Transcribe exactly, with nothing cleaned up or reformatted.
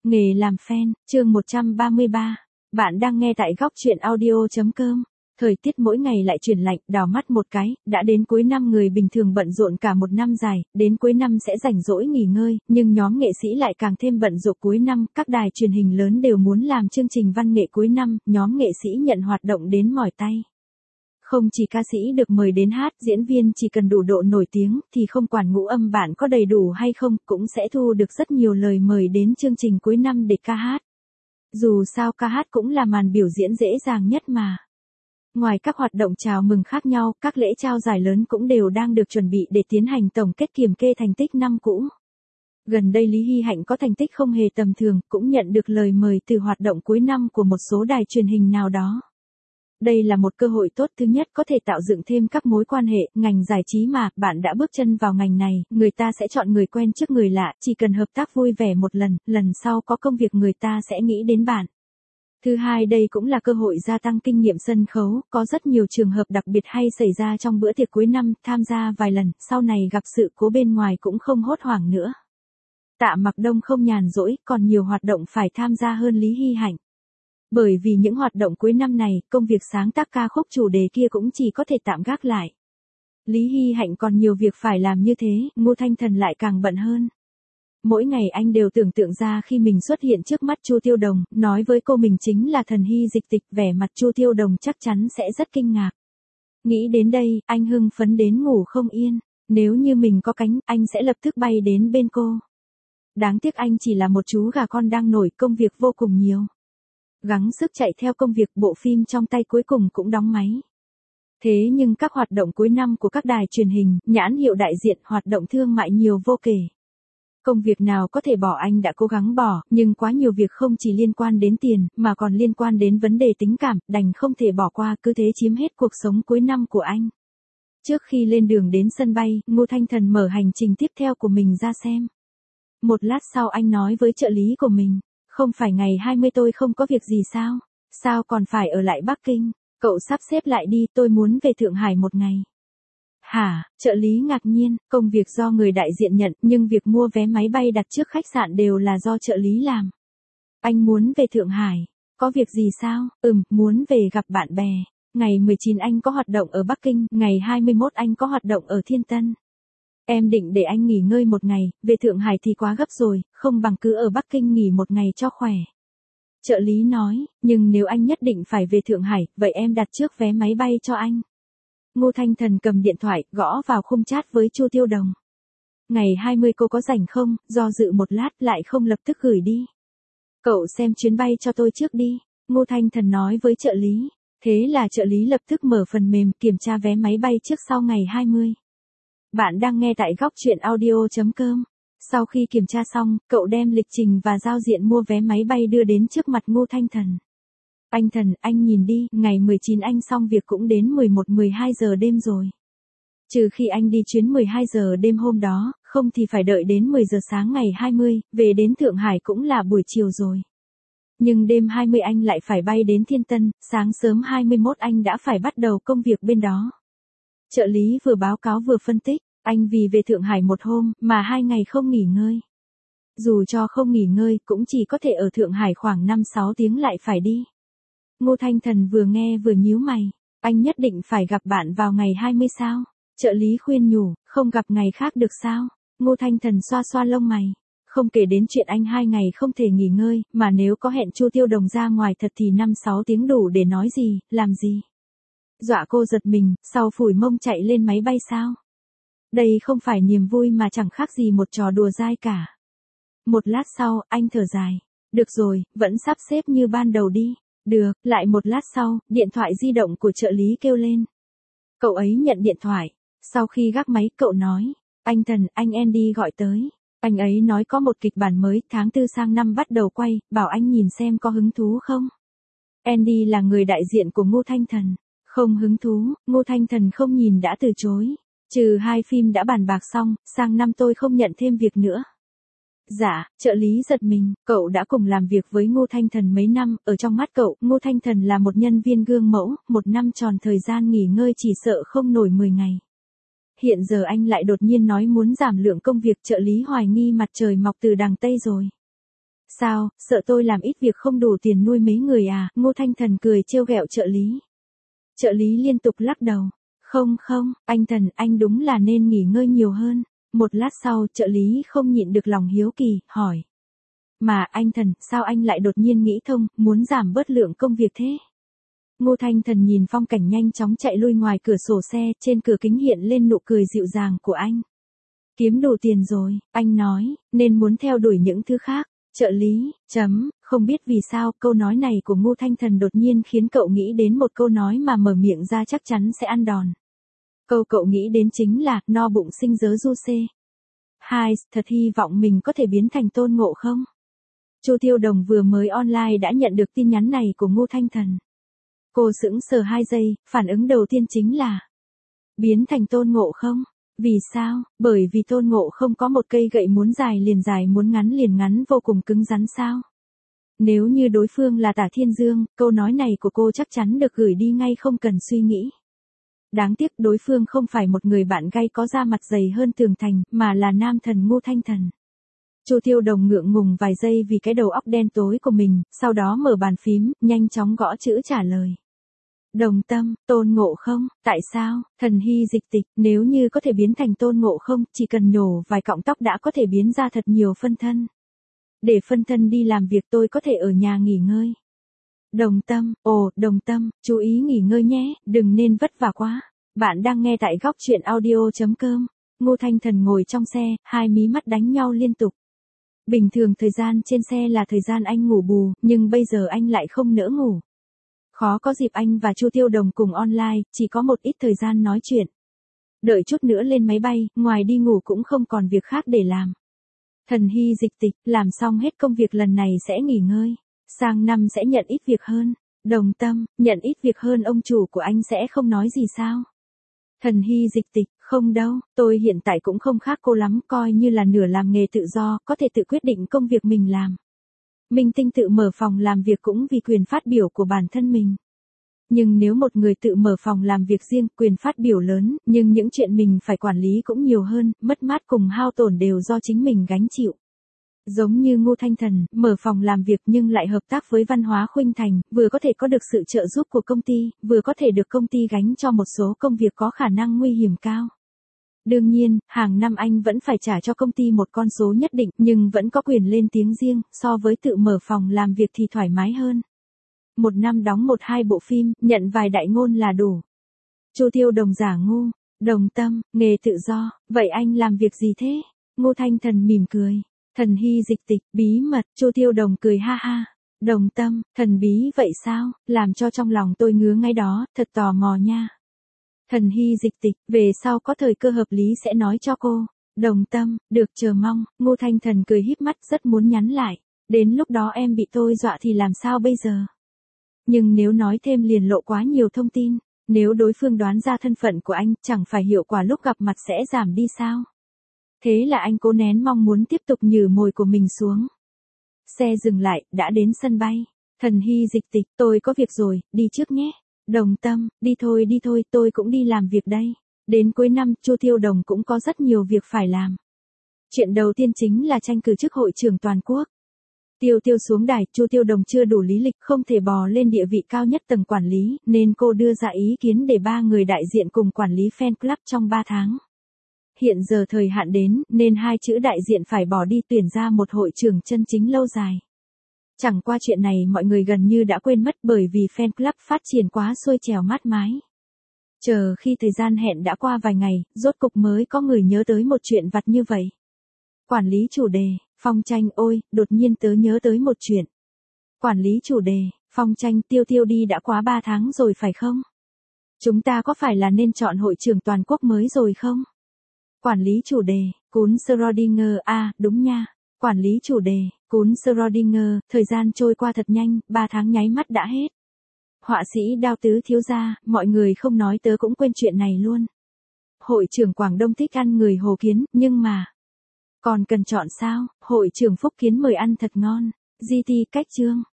Nghề làm fan, chương một trăm ba mươi ba. Bạn đang nghe tại góc truyện audio.com. Thời tiết mỗi ngày lại chuyển lạnh, đảo mắt một cái, đã đến cuối năm, người bình thường bận rộn cả một năm dài, đến cuối năm sẽ rảnh rỗi nghỉ ngơi, nhưng nhóm nghệ sĩ lại càng thêm bận rộn cuối năm, các đài truyền hình lớn đều muốn làm chương trình văn nghệ cuối năm, nhóm nghệ sĩ nhận hoạt động đến mỏi tay. Không chỉ ca sĩ được mời đến hát, diễn viên chỉ cần đủ độ nổi tiếng thì không quản ngũ âm bản có đầy đủ hay không, cũng sẽ thu được rất nhiều lời mời đến chương trình cuối năm để ca hát. Dù sao ca hát cũng là màn biểu diễn dễ dàng nhất mà. Ngoài các hoạt động chào mừng khác nhau, các lễ trao giải lớn cũng đều đang được chuẩn bị để tiến hành tổng kết kiểm kê thành tích năm cũ. Gần đây Lý Hy Hạnh có thành tích không hề tầm thường, cũng nhận được lời mời từ hoạt động cuối năm của một số đài truyền hình nào đó. Đây là một cơ hội tốt, thứ nhất có thể tạo dựng thêm các mối quan hệ, ngành giải trí mà, bạn đã bước chân vào ngành này, người ta sẽ chọn người quen trước người lạ, chỉ cần hợp tác vui vẻ một lần, lần sau có công việc người ta sẽ nghĩ đến bạn. Thứ hai, đây cũng là cơ hội gia tăng kinh nghiệm sân khấu, có rất nhiều trường hợp đặc biệt hay xảy ra trong bữa tiệc cuối năm, tham gia vài lần, sau này gặp sự cố bên ngoài cũng không hốt hoảng nữa. Tạ Mặc Đông không nhàn rỗi, còn nhiều hoạt động phải tham gia hơn Lý Hy Hạnh. Bởi vì những hoạt động cuối năm này, công việc sáng tác ca khúc chủ đề kia cũng chỉ có thể tạm gác lại. Lý Hy Hạnh còn nhiều việc phải làm như thế, Ngô Thanh Thần lại càng bận hơn. Mỗi ngày anh đều tưởng tượng ra khi mình xuất hiện trước mắt Chu Tiêu Đồng, nói với cô mình chính là thần hy dịch tịch, vẻ mặt Chu Tiêu Đồng chắc chắn sẽ rất kinh ngạc. Nghĩ đến đây, anh hưng phấn đến ngủ không yên, nếu như mình có cánh, anh sẽ lập tức bay đến bên cô. Đáng tiếc anh chỉ là một chú gà con đang nổi, công việc vô cùng nhiều. Gắng sức chạy theo công việc, bộ phim trong tay cuối cùng cũng đóng máy. Thế nhưng các hoạt động cuối năm của các đài truyền hình, nhãn hiệu đại diện, hoạt động thương mại nhiều vô kể. Công việc nào có thể bỏ anh đã cố gắng bỏ, nhưng quá nhiều việc không chỉ liên quan đến tiền, mà còn liên quan đến vấn đề tình cảm, đành không thể bỏ qua, cứ thế chiếm hết cuộc sống cuối năm của anh. Trước khi lên đường đến sân bay, Ngô Thanh Thần mở hành trình tiếp theo của mình ra xem. Một lát sau anh nói với trợ lý của mình. Không phải ngày hai mươi tôi không có việc gì sao? Sao còn phải ở lại Bắc Kinh? Cậu sắp xếp lại đi, tôi muốn về Thượng Hải một ngày. Hả? Trợ lý ngạc nhiên, công việc do người đại diện nhận, nhưng việc mua vé máy bay đặt trước khách sạn đều là do trợ lý làm. Anh muốn về Thượng Hải. Có việc gì sao? Ừm, muốn về gặp bạn bè. Ngày mười chín anh có hoạt động ở Bắc Kinh, ngày hai mươi mốt anh có hoạt động ở Thiên Tân. Em định để anh nghỉ ngơi một ngày, về Thượng Hải thì quá gấp rồi, không bằng cứ ở Bắc Kinh nghỉ một ngày cho khỏe. Trợ lý nói, nhưng nếu anh nhất định phải về Thượng Hải, vậy em đặt trước vé máy bay cho anh. Ngô Thanh Thần cầm điện thoại, gõ vào khung chat với Chu Tiêu Đồng. Ngày hai mươi cô có rảnh không, do dự một lát lại không lập tức gửi đi. Cậu xem chuyến bay cho tôi trước đi, Ngô Thanh Thần nói với trợ lý. Thế là trợ lý lập tức mở phần mềm kiểm tra vé máy bay trước sau ngày hai mươi. Bạn đang nghe tại góc truyện audio.com. Sau khi kiểm tra xong, cậu đem lịch trình và giao diện mua vé máy bay đưa đến trước mặt Ngô Thanh Thần. Anh Thần, anh nhìn đi, ngày mười chín anh xong việc cũng đến mười một mười hai giờ đêm rồi. Trừ khi anh đi chuyến mười hai giờ đêm hôm đó, không thì phải đợi đến mười giờ sáng ngày hai mươi, về đến Thượng Hải cũng là buổi chiều rồi. Nhưng đêm hai mươi anh lại phải bay đến Thiên Tân, sáng sớm hai mươi mốt anh đã phải bắt đầu công việc bên đó. Trợ lý vừa báo cáo vừa phân tích, anh vì về Thượng Hải một hôm, mà hai ngày không nghỉ ngơi. Dù cho không nghỉ ngơi, cũng chỉ có thể ở Thượng Hải khoảng năm sáu tiếng lại phải đi. Ngô Thanh Thần vừa nghe vừa nhíu mày, anh nhất định phải gặp bạn vào ngày hai mươi sao? Trợ lý khuyên nhủ, không gặp ngày khác được sao? Ngô Thanh Thần xoa xoa lông mày. Không kể đến chuyện anh hai ngày không thể nghỉ ngơi, mà nếu có hẹn Chu Tiêu Đồng ra ngoài thật thì năm sáu tiếng đủ để nói gì, làm gì? Dọa cô giật mình, sau phủi mông chạy lên máy bay sao? Đây không phải niềm vui mà chẳng khác gì một trò đùa dai cả. Một lát sau, anh thở dài. Được rồi, vẫn sắp xếp như ban đầu đi. Được, lại một lát sau, điện thoại di động của trợ lý kêu lên. Cậu ấy nhận điện thoại. Sau khi gác máy, cậu nói. Anh Thần, anh Andy gọi tới. Anh ấy nói có một kịch bản mới, tháng tư sang năm bắt đầu quay, bảo anh nhìn xem có hứng thú không? Andy là người đại diện của Ngô Thanh Thần. Không hứng thú, Ngô Thanh Thần không nhìn đã từ chối. Trừ hai phim đã bàn bạc xong, sang năm tôi không nhận thêm việc nữa. Dạ, trợ lý giật mình, cậu đã cùng làm việc với Ngô Thanh Thần mấy năm, ở trong mắt cậu, Ngô Thanh Thần là một nhân viên gương mẫu, một năm tròn thời gian nghỉ ngơi chỉ sợ không nổi mười ngày. Hiện giờ anh lại đột nhiên nói muốn giảm lượng công việc, trợ lý hoài nghi mặt trời mọc từ đằng Tây rồi. Sao, sợ tôi làm ít việc không đủ tiền nuôi mấy người à? Ngô Thanh Thần cười trêu ghẹo trợ lý. Trợ lý liên tục lắc đầu. Không không, anh Thần, anh đúng là nên nghỉ ngơi nhiều hơn. Một lát sau, trợ lý không nhịn được lòng hiếu kỳ, hỏi. Mà anh Thần, sao anh lại đột nhiên nghĩ thông, muốn giảm bớt lượng công việc thế? Ngô Thanh Thần nhìn phong cảnh nhanh chóng chạy lui ngoài cửa sổ xe, trên cửa kính hiện lên nụ cười dịu dàng của anh. Kiếm đủ tiền rồi, anh nói, nên muốn theo đuổi những thứ khác. Trợ lý, chấm, không biết vì sao câu nói này của Ngô Thanh Thần đột nhiên khiến cậu nghĩ đến một câu nói mà mở miệng ra chắc chắn sẽ ăn đòn. Câu cậu nghĩ đến chính là, no bụng sinh dớ du xê. Hai, thật hy vọng mình có thể biến thành Tôn Ngộ Không. Chu Tiêu Đồng vừa mới online đã nhận được tin nhắn này của Ngô Thanh Thần. Cô sững sờ hai giây, phản ứng đầu tiên chính là biến thành Tôn Ngộ Không. Vì sao? Bởi vì Tôn Ngộ Không có một cây gậy muốn dài liền dài muốn ngắn liền ngắn vô cùng cứng rắn sao? Nếu như đối phương là Tả Thiên Dương, câu nói này của cô chắc chắn được gửi đi ngay không cần suy nghĩ. Đáng tiếc đối phương không phải một người bạn gay có da mặt dày hơn tường thành, mà là nam thần Ngô Thanh Thần. Chu Tiêu Đồng ngượng ngùng vài giây vì cái đầu óc đen tối của mình, sau đó mở bàn phím, nhanh chóng gõ chữ trả lời. Đồng Tâm, Tôn Ngộ Không, tại sao? Thần hy dịch tịch, nếu như có thể biến thành Tôn Ngộ Không, chỉ cần nhổ vài cọng tóc đã có thể biến ra thật nhiều phân thân. Để phân thân đi làm việc tôi có thể ở nhà nghỉ ngơi. Đồng Tâm, ồ, Đồng Tâm, chú ý nghỉ ngơi nhé, đừng nên vất vả quá. Bạn đang nghe tại góc truyện audio chấm com. Ngô Thanh Thần ngồi trong xe, hai mí mắt đánh nhau liên tục. Bình thường thời gian trên xe là thời gian anh ngủ bù, nhưng bây giờ anh lại không nỡ ngủ. Khó có dịp anh và Chu Tiêu Đồng cùng online, chỉ có một ít thời gian nói chuyện. Đợi chút nữa lên máy bay, ngoài đi ngủ cũng không còn việc khác để làm. Thần hy dịch tịch, làm xong hết công việc lần này sẽ nghỉ ngơi. Sang năm sẽ nhận ít việc hơn. Đồng Tâm, nhận ít việc hơn ông chủ của anh sẽ không nói gì sao? Thần hy dịch tịch, không đâu, tôi hiện tại cũng không khác cô lắm, coi như là nửa làm nghề tự do, có thể tự quyết định công việc mình làm. Minh Tinh tự mở phòng làm việc cũng vì quyền phát biểu của bản thân mình. Nhưng nếu một người tự mở phòng làm việc riêng, quyền phát biểu lớn, nhưng những chuyện mình phải quản lý cũng nhiều hơn, mất mát cùng hao tổn đều do chính mình gánh chịu. Giống như Ngô Thanh Thần, mở phòng làm việc nhưng lại hợp tác với Văn hóa Khuynh Thành, vừa có thể có được sự trợ giúp của công ty, vừa có thể được công ty gánh cho một số công việc có khả năng nguy hiểm cao. Đương nhiên, hàng năm anh vẫn phải trả cho công ty một con số nhất định, nhưng vẫn có quyền lên tiếng riêng, so với tự mở phòng làm việc thì thoải mái hơn. Một năm đóng một hai bộ phim, nhận vài đại ngôn là đủ. Chu Tiêu Đồng giả ngu, Đồng Tâm, nghề tự do, vậy anh làm việc gì thế? Ngô Thanh Thần mỉm cười. Thần hy dịch tịch, bí mật, Chu Tiêu Đồng cười ha ha. Đồng Tâm, thần bí vậy sao, làm cho trong lòng tôi ngứa ngay đó, thật tò mò nha. Thần hy dịch tịch, về sau có thời cơ hợp lý sẽ nói cho cô. Đồng Tâm, được chờ mong, Ngô Thanh Thần cười híp mắt rất muốn nhắn lại. Đến lúc đó em bị tôi dọa thì làm sao bây giờ? Nhưng nếu nói thêm liền lộ quá nhiều thông tin, nếu đối phương đoán ra thân phận của anh, chẳng phải hiệu quả lúc gặp mặt sẽ giảm đi sao? Thế là anh cố nén mong muốn tiếp tục nhử mồi của mình xuống. Xe dừng lại, đã đến sân bay. Thần hy dịch tịch, tôi có việc rồi, đi trước nhé. Đồng Tâm, đi thôi đi thôi, tôi cũng đi làm việc đây. Đến cuối năm, Chu Tiêu Đồng cũng có rất nhiều việc phải làm. Chuyện đầu tiên chính là tranh cử chức hội trưởng toàn quốc. Tiêu Tiêu xuống đài, Chu Tiêu Đồng chưa đủ lý lịch, không thể bò lên địa vị cao nhất tầng quản lý, nên cô đưa ra ý kiến để ba người đại diện cùng quản lý fan club trong ba tháng. Hiện giờ thời hạn đến, nên hai chữ đại diện phải bỏ đi tuyển ra một hội trưởng chân chính lâu dài. Chẳng qua chuyện này mọi người gần như đã quên mất bởi vì fan club phát triển quá xuôi trèo mát mái. Chờ khi thời gian hẹn đã qua vài ngày, rốt cục mới có người nhớ tới một chuyện vặt như vậy. Quản lý chủ đề, Phong Tranh, ôi, đột nhiên tớ nhớ tới một chuyện. Quản lý chủ đề, Phong Tranh, Tiêu Tiêu đi đã quá ba tháng rồi phải không? Chúng ta có phải là nên chọn hội trưởng toàn quốc mới rồi không? Quản lý chủ đề, Cún Schrödinger, à, đúng nha. Quản lý chủ đề, Cún Schrödinger, thời gian trôi qua thật nhanh, ba tháng nháy mắt đã hết. Họa sĩ Đao Tứ thiếu gia, mọi người không nói tớ cũng quên chuyện này luôn. Hội trưởng Quảng Đông thích ăn người Hồ Kiến, nhưng mà... Còn cần chọn sao? Hội trưởng Phúc Kiến mời ăn thật ngon. giê tê cách chương.